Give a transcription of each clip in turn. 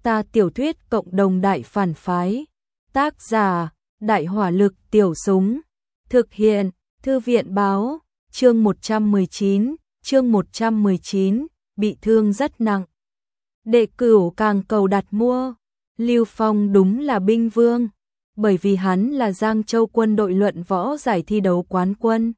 Ta tiểu thuyết cộng đồng đại phản phái. Tác giả: Đại hỏa lực tiểu súng. Thực hiện: Thư viện báo. Chương 119, bị thương rất nặng. Đệ cửu càng cầu đặt mua. Lưu Phong đúng là binh vương, bởi vì hắn là Giang Châu quân đội luận võ giải thi đấu quán quân.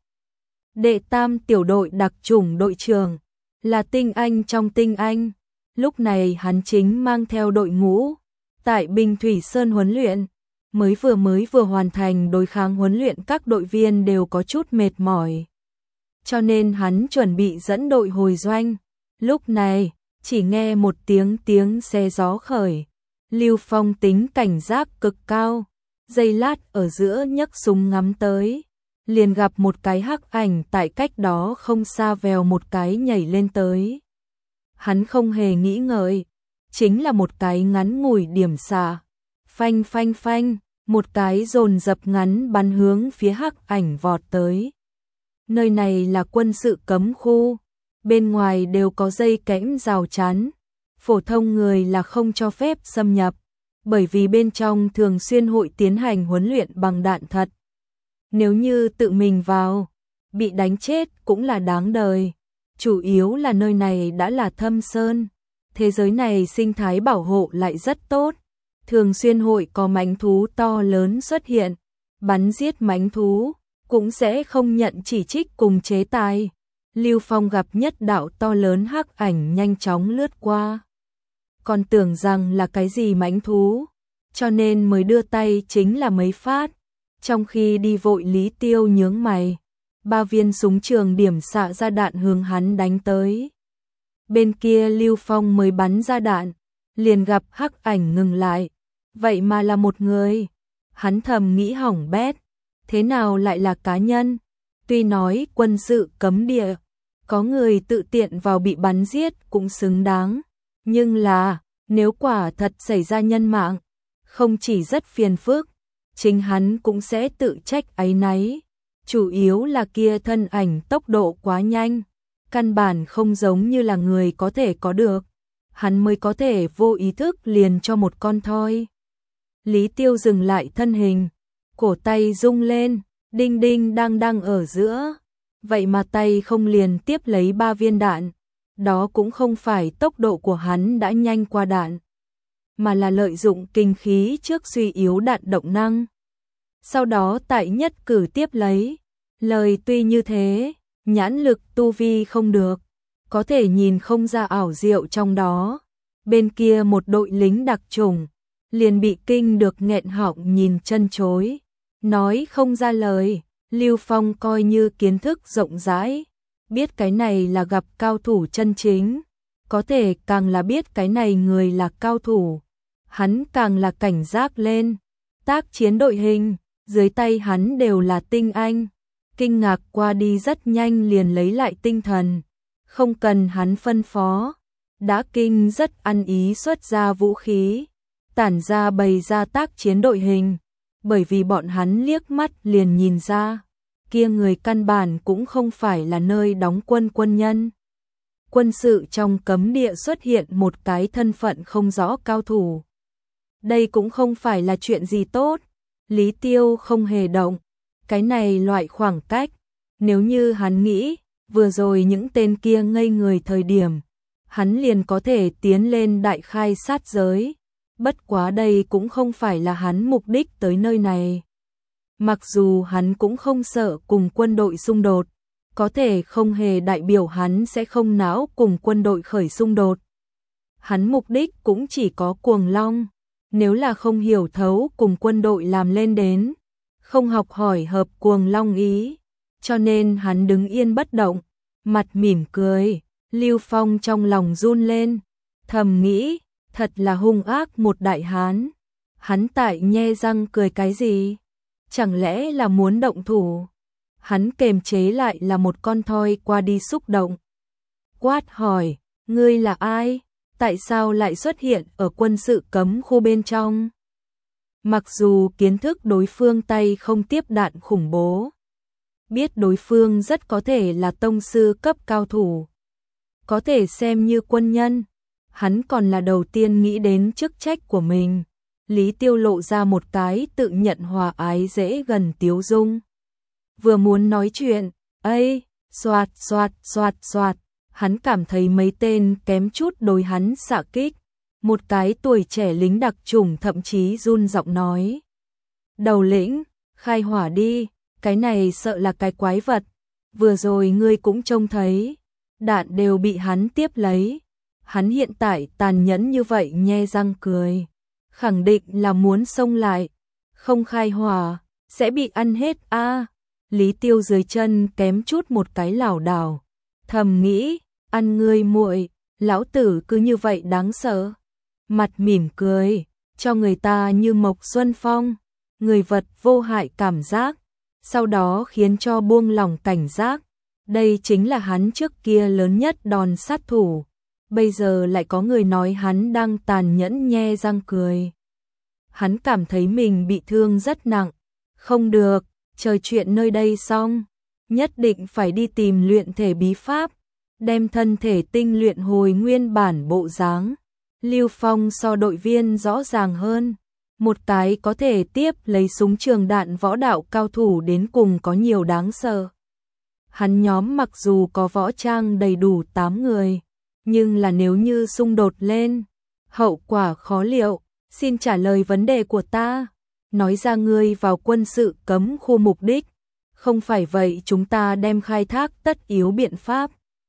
Đệ tam tiểu đội đặc chủng đội trưởng, là tinh anh trong tinh anh. Lúc này hắn chính mang theo đội ngũ tại Bình Thủy Sơn huấn luyện, mới vừa hoàn thành đối kháng huấn luyện, các đội viên đều có chút mệt mỏi. Cho nên hắn chuẩn bị dẫn đội hồi doanh. Lúc này, chỉ nghe một tiếng xe gió khởi. Lưu Phong tính cảnh giác cực cao, giây lát ở giữa nhấc súng ngắm tới, liền gặp một cái hắc ảnh tại cách đó không xa vèo một cái nhảy lên tới. Hắn không hề nghĩ ngợi, chính là một cái ngắn ngủi điểm xạ. Phanh phanh phanh, một cái dồn dập ngắn bắn hướng phía hắc ảnh vọt tới. Nơi này là quân sự cấm khu, bên ngoài đều có dây kẽm rào chắn, phổ thông người là không cho phép xâm nhập, bởi vì bên trong thường xuyên hội tiến hành huấn luyện bằng đạn thật. Nếu như tự mình vào, bị đánh chết cũng là đáng đời. Chủ yếu là nơi này đã là thâm sơn, thế giới này sinh thái bảo hộ lại rất tốt, thường xuyên hội có mãnh thú to lớn xuất hiện, bắn giết mãnh thú cũng sẽ không nhận chỉ trích cùng chế tài. Lưu Phong gặp nhất đạo to lớn hắc ảnh nhanh chóng lướt qua, còn tưởng rằng là cái gì mãnh thú, cho nên mới đưa tay chính là mấy phát. Trong khi đi vội, Lý Tiêu nhướng mày, 3 viên súng trường điểm xạ ra đạn hướng hắn đánh tới. Bên kia Lưu Phong mới bắn ra đạn, liền gặp hắc ảnh ngừng lại, vậy mà là một người. Hắn thầm nghĩ hỏng bét, thế nào lại là cá nhân? Tuy nói quân sự cấm địa, có người tự tiện vào bị bắn giết cũng xứng đáng, nhưng là nếu quả thật xảy ra nhân mạng, không chỉ rất phiền phức, chính hắn cũng sẽ tự trách áy náy. Chủ yếu là kia thân ảnh tốc độ quá nhanh, căn bản không giống như là người có thể có được, hắn mới có thể vô ý thức liền cho một con thoi. Lý Tiêu dừng lại thân hình, cổ tay rung lên, đinh đinh đang đang ở giữa, vậy mà tay không liền tiếp lấy 3 viên đạn. Đó cũng không phải tốc độ của hắn đã nhanh qua đạn, mà là lợi dụng kinh khí trước suy yếu đạn động năng, sau đó tại nhất cử tiếp lấy. Lời tuy như thế, nhãn lực tu vi không được, có thể nhìn không ra ảo diệu trong đó. Bên kia một đội lính đặc chủng liền bị kinh được nghẹn họng nhìn chân chối, nói không ra lời. Lưu Phong coi như kiến thức rộng rãi, biết cái này là gặp cao thủ chân chính, có thể càng là biết cái này người là cao thủ, hắn càng là cảnh giác lên. Tác chiến đội hình, dưới tay hắn đều là tinh anh. Kinh ngạc qua đi rất nhanh liền lấy lại tinh thần, không cần hắn phân phó, đã kinh rất ăn ý xuất ra vũ khí, tản ra bày ra tác chiến đội hình, bởi vì bọn hắn liếc mắt liền nhìn ra, kia người căn bản cũng không phải là nơi đóng quân quân nhân. Quân sự trong cấm địa xuất hiện một cái thân phận không rõ cao thủ. Đây cũng không phải là chuyện gì tốt, Lý Tiêu không hề động. Cái này loại khoảng cách, nếu như hắn nghĩ, vừa rồi những tên kia ngây người thời điểm, hắn liền có thể tiến lên đại khai sát giới. Bất quá đây cũng không phải là hắn mục đích tới nơi này. Mặc dù hắn cũng không sợ cùng quân đội xung đột, có thể không hề đại biểu hắn sẽ không não cùng quân đội khởi xung đột. Hắn mục đích cũng chỉ có Cuồng Long, nếu là không hiểu thấu cùng quân đội làm lên đến, không học hỏi hợp Cuồng Long ý, cho nên hắn đứng yên bất động, mặt mỉm cười. Lưu Phong trong lòng run lên, thầm nghĩ, thật là hung ác một đại hán. Hắn tại nhe răng cười cái gì? Chẳng lẽ là muốn động thủ? Hắn kềm chế lại là một con thoi qua đi xúc động. Quát hỏi, ngươi là ai? Tại sao lại xuất hiện ở quân sự cấm khu bên trong? Mặc dù kiến thức đối phương tay không tiếp đạn khủng bố, biết đối phương rất có thể là tông sư cấp cao thủ, có thể xem như quân nhân, hắn còn là đầu tiên nghĩ đến chức trách của mình. Lý Tiêu lộ ra một cái tự nhận hòa ái dễ gần tiếu dung. Vừa muốn nói chuyện, ây, xoạt xoạt xoạt xoạt, hắn cảm thấy mấy tên kém chút đối hắn xạ kích. Một cái tuổi trẻ lính đặc chủng thậm chí run giọng nói. Đầu lĩnh, khai hỏa đi, cái này sợ là cái quái vật. Vừa rồi ngươi cũng trông thấy, đạn đều bị hắn tiếp lấy. Hắn hiện tại tàn nhẫn như vậy nhe răng cười. Khẳng định là muốn xông lại, không khai hỏa, sẽ bị ăn hết a. Lý Tiêu dưới chân kém chút một cái lảo đảo, thầm nghĩ, ăn ngươi muội, lão tử cứ như vậy đáng sợ. Mặt mỉm cười, cho người ta như Mộc Xuân Phong, người vật vô hại cảm giác, sau đó khiến cho buông lỏng cảnh giác. Đây chính là hắn trước kia lớn nhất đòn sát thủ. Bây giờ lại có người nói hắn đang tàn nhẫn nhe răng cười. Hắn cảm thấy mình bị thương rất nặng. Không được, chờ chuyện nơi đây xong, nhất định phải đi tìm luyện thể bí pháp, đem thân thể tinh luyện hồi nguyên bản bộ dáng. Lưu Phong so đội viên rõ ràng hơn, một cái có thể tiếp lấy súng trường đạn võ đạo cao thủ đến cùng có nhiều đáng sợ. Hắn nhóm mặc dù có võ trang đầy đủ 8 người, nhưng là nếu như xung đột lên, hậu quả khó liệu. Xin trả lời vấn đề của ta, nói ra ngươi vào quân sự cấm khu mục đích, không phải vậy chúng ta đem khai thác tất yếu biện pháp.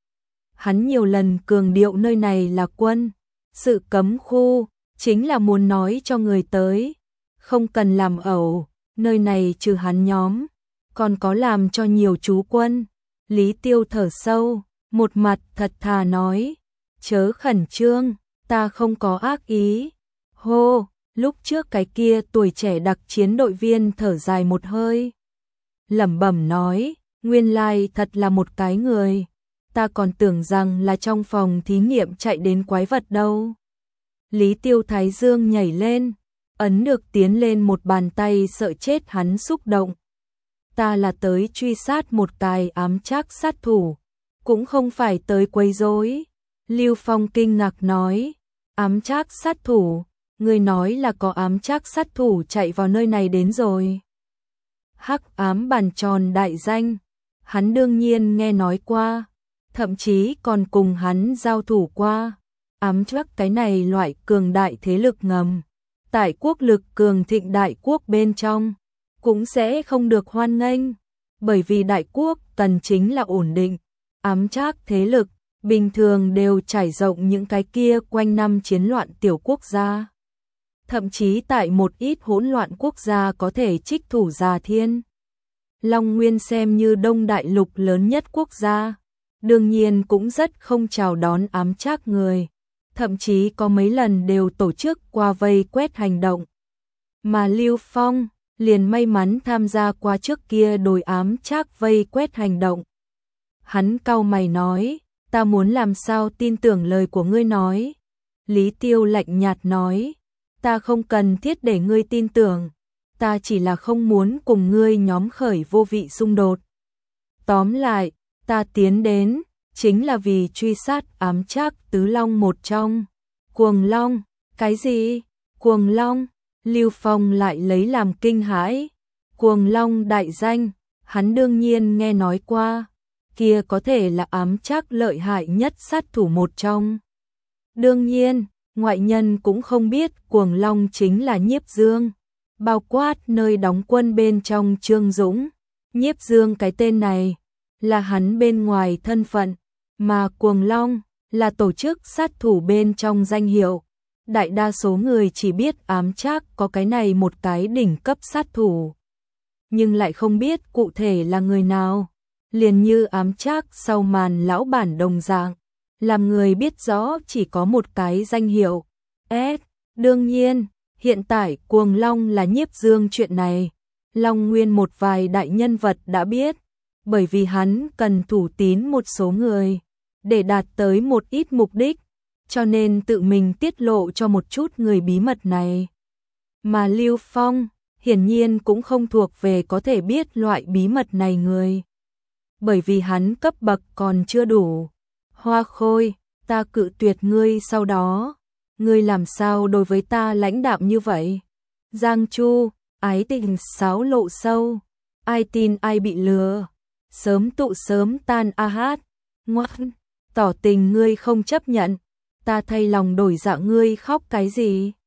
Hắn nhiều lần cường điệu nơi này là quân sự cấm khu, chính là muốn nói cho người tới, không cần làm ẩu, nơi này trừ hắn nhóm, còn có làm cho nhiều chú quân. Lý Tiêu thở sâu, một mặt thật thà nói, chớ khẩn trương, ta không có ác ý. Hô, lúc trước cái kia tuổi trẻ đặc chiến đội viên thở dài một hơi, lẩm bẩm nói, nguyên lai thật là một cái người, ta còn tưởng rằng là trong phòng thí nghiệm chạy đến quái vật đâu. Lý Tiêu thái dương nhảy lên, ấn được tiến lên một bàn tay sợ chết hắn xúc động. Ta là tới truy sát một cái ám trác sát thủ, cũng không phải tới quấy rối. Lưu Phong kinh ngạc nói, ám trác sát thủ, người nói là có ám trác sát thủ chạy vào nơi này đến rồi. Hắc ám bàn tròn đại danh, hắn đương nhiên nghe nói qua, thậm chí còn cùng hắn giao thủ qua. Ám trác cái này loại cường đại thế lực ngầm, tại quốc lực cường thịnh đại quốc bên trong, cũng sẽ không được hoan nghênh, bởi vì đại quốc cần chính là ổn định. Ám trác thế lực bình thường đều trải rộng những cái kia quanh năm chiến loạn tiểu quốc gia. Thậm chí tại một ít hỗn loạn quốc gia có thể trích thủ Già Thiên Long Nguyên xem như Đông Đại Lục lớn nhất quốc gia, đương nhiên cũng rất không chào đón ám trác người, thậm chí có mấy lần đều tổ chức qua vây quét hành động. Mà Lưu Phong liền may mắn tham gia qua trước kia đối ám trác vây quét hành động. Hắn cau mày nói, ta muốn làm sao tin tưởng lời của ngươi nói. Lý Tiêu lạnh nhạt nói, ta không cần thiết để ngươi tin tưởng, ta chỉ là không muốn cùng ngươi nhóm khởi vô vị xung đột. Tóm lại, ta tiến đến, chính là vì truy sát ám trác tứ long một trong. Cuồng Long, cái gì? Cuồng Long? Lưu Phong lại lấy làm kinh hãi. Cuồng Long đại danh, hắn đương nhiên nghe nói qua, kia có thể là ám trác lợi hại nhất sát thủ một trong. Đương nhiên, ngoại nhân cũng không biết Cuồng Long chính là Nhiếp Dương, bao quát nơi đóng quân bên trong Trương Dũng. Nhiếp Dương cái tên này là hắn bên ngoài thân phận, mà Cuồng Long là tổ chức sát thủ bên trong danh hiệu. Đại đa số người chỉ biết ám trác có cái này một cái đỉnh cấp sát thủ, nhưng lại không biết cụ thể là người nào. Liền như ám trác sau màn lão bản đồng dạng, làm người biết rõ chỉ có một cái danh hiệu. Đương nhiên, hiện tại Cuồng Long là Nhiếp Dương chuyện này, Long Nguyên một vài đại nhân vật đã biết, bởi vì hắn cần thủ tín một số người, để đạt tới một ít mục đích, cho nên tự mình tiết lộ cho một chút người bí mật này. Mà Lưu Phong, hiển nhiên cũng không thuộc về có thể biết loại bí mật này người, bởi vì hắn cấp bậc còn chưa đủ. Hoa Khôi, ta cự tuyệt ngươi sau đó, ngươi làm sao đối với ta lãnh đạm như vậy? Giang Chu, ái tình sáo lộ sâu, ai tin ai bị lừa, sớm tụ sớm tan a hát, ngoan, tỏ tình ngươi không chấp nhận, ta thay lòng đổi dạ ngươi khóc cái gì?